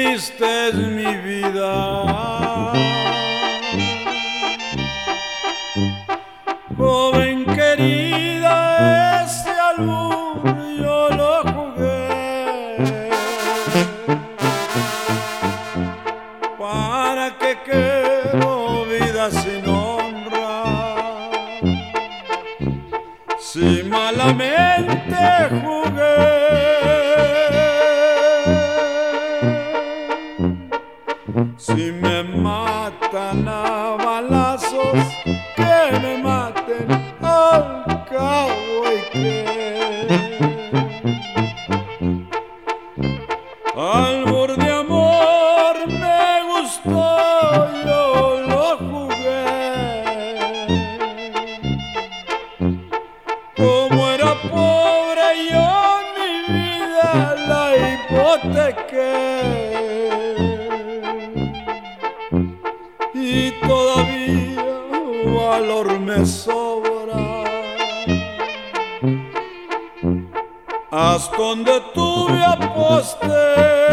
triste es mi vida. Joven querida, ese albur yo lo jugué para que quiero vida sin honra. Si malamente jugué, si me matan a balazos, que me maten al cabo y que albur de amor me gustó, yo lo jugué. Como era pobre yo mi vida la hipotequé y todavía valor me sobra. Hasta donde tuve aposté,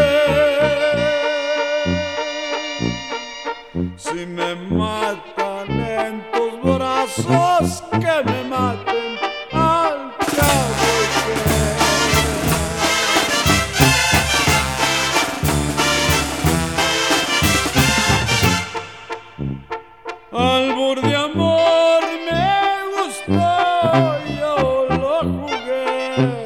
si me matan en tus brazos, que me maten al cabo que albur de amor me gustó, yo lo jugué.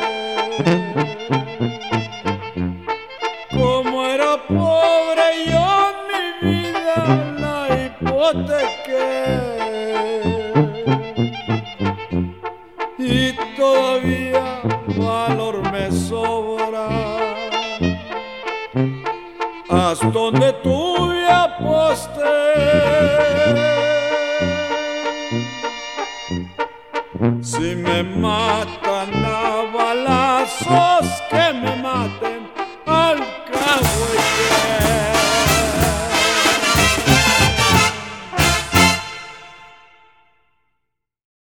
Como era pobre yo mi vida la hipotequé y todavía valor me sobra. Hasta donde tuve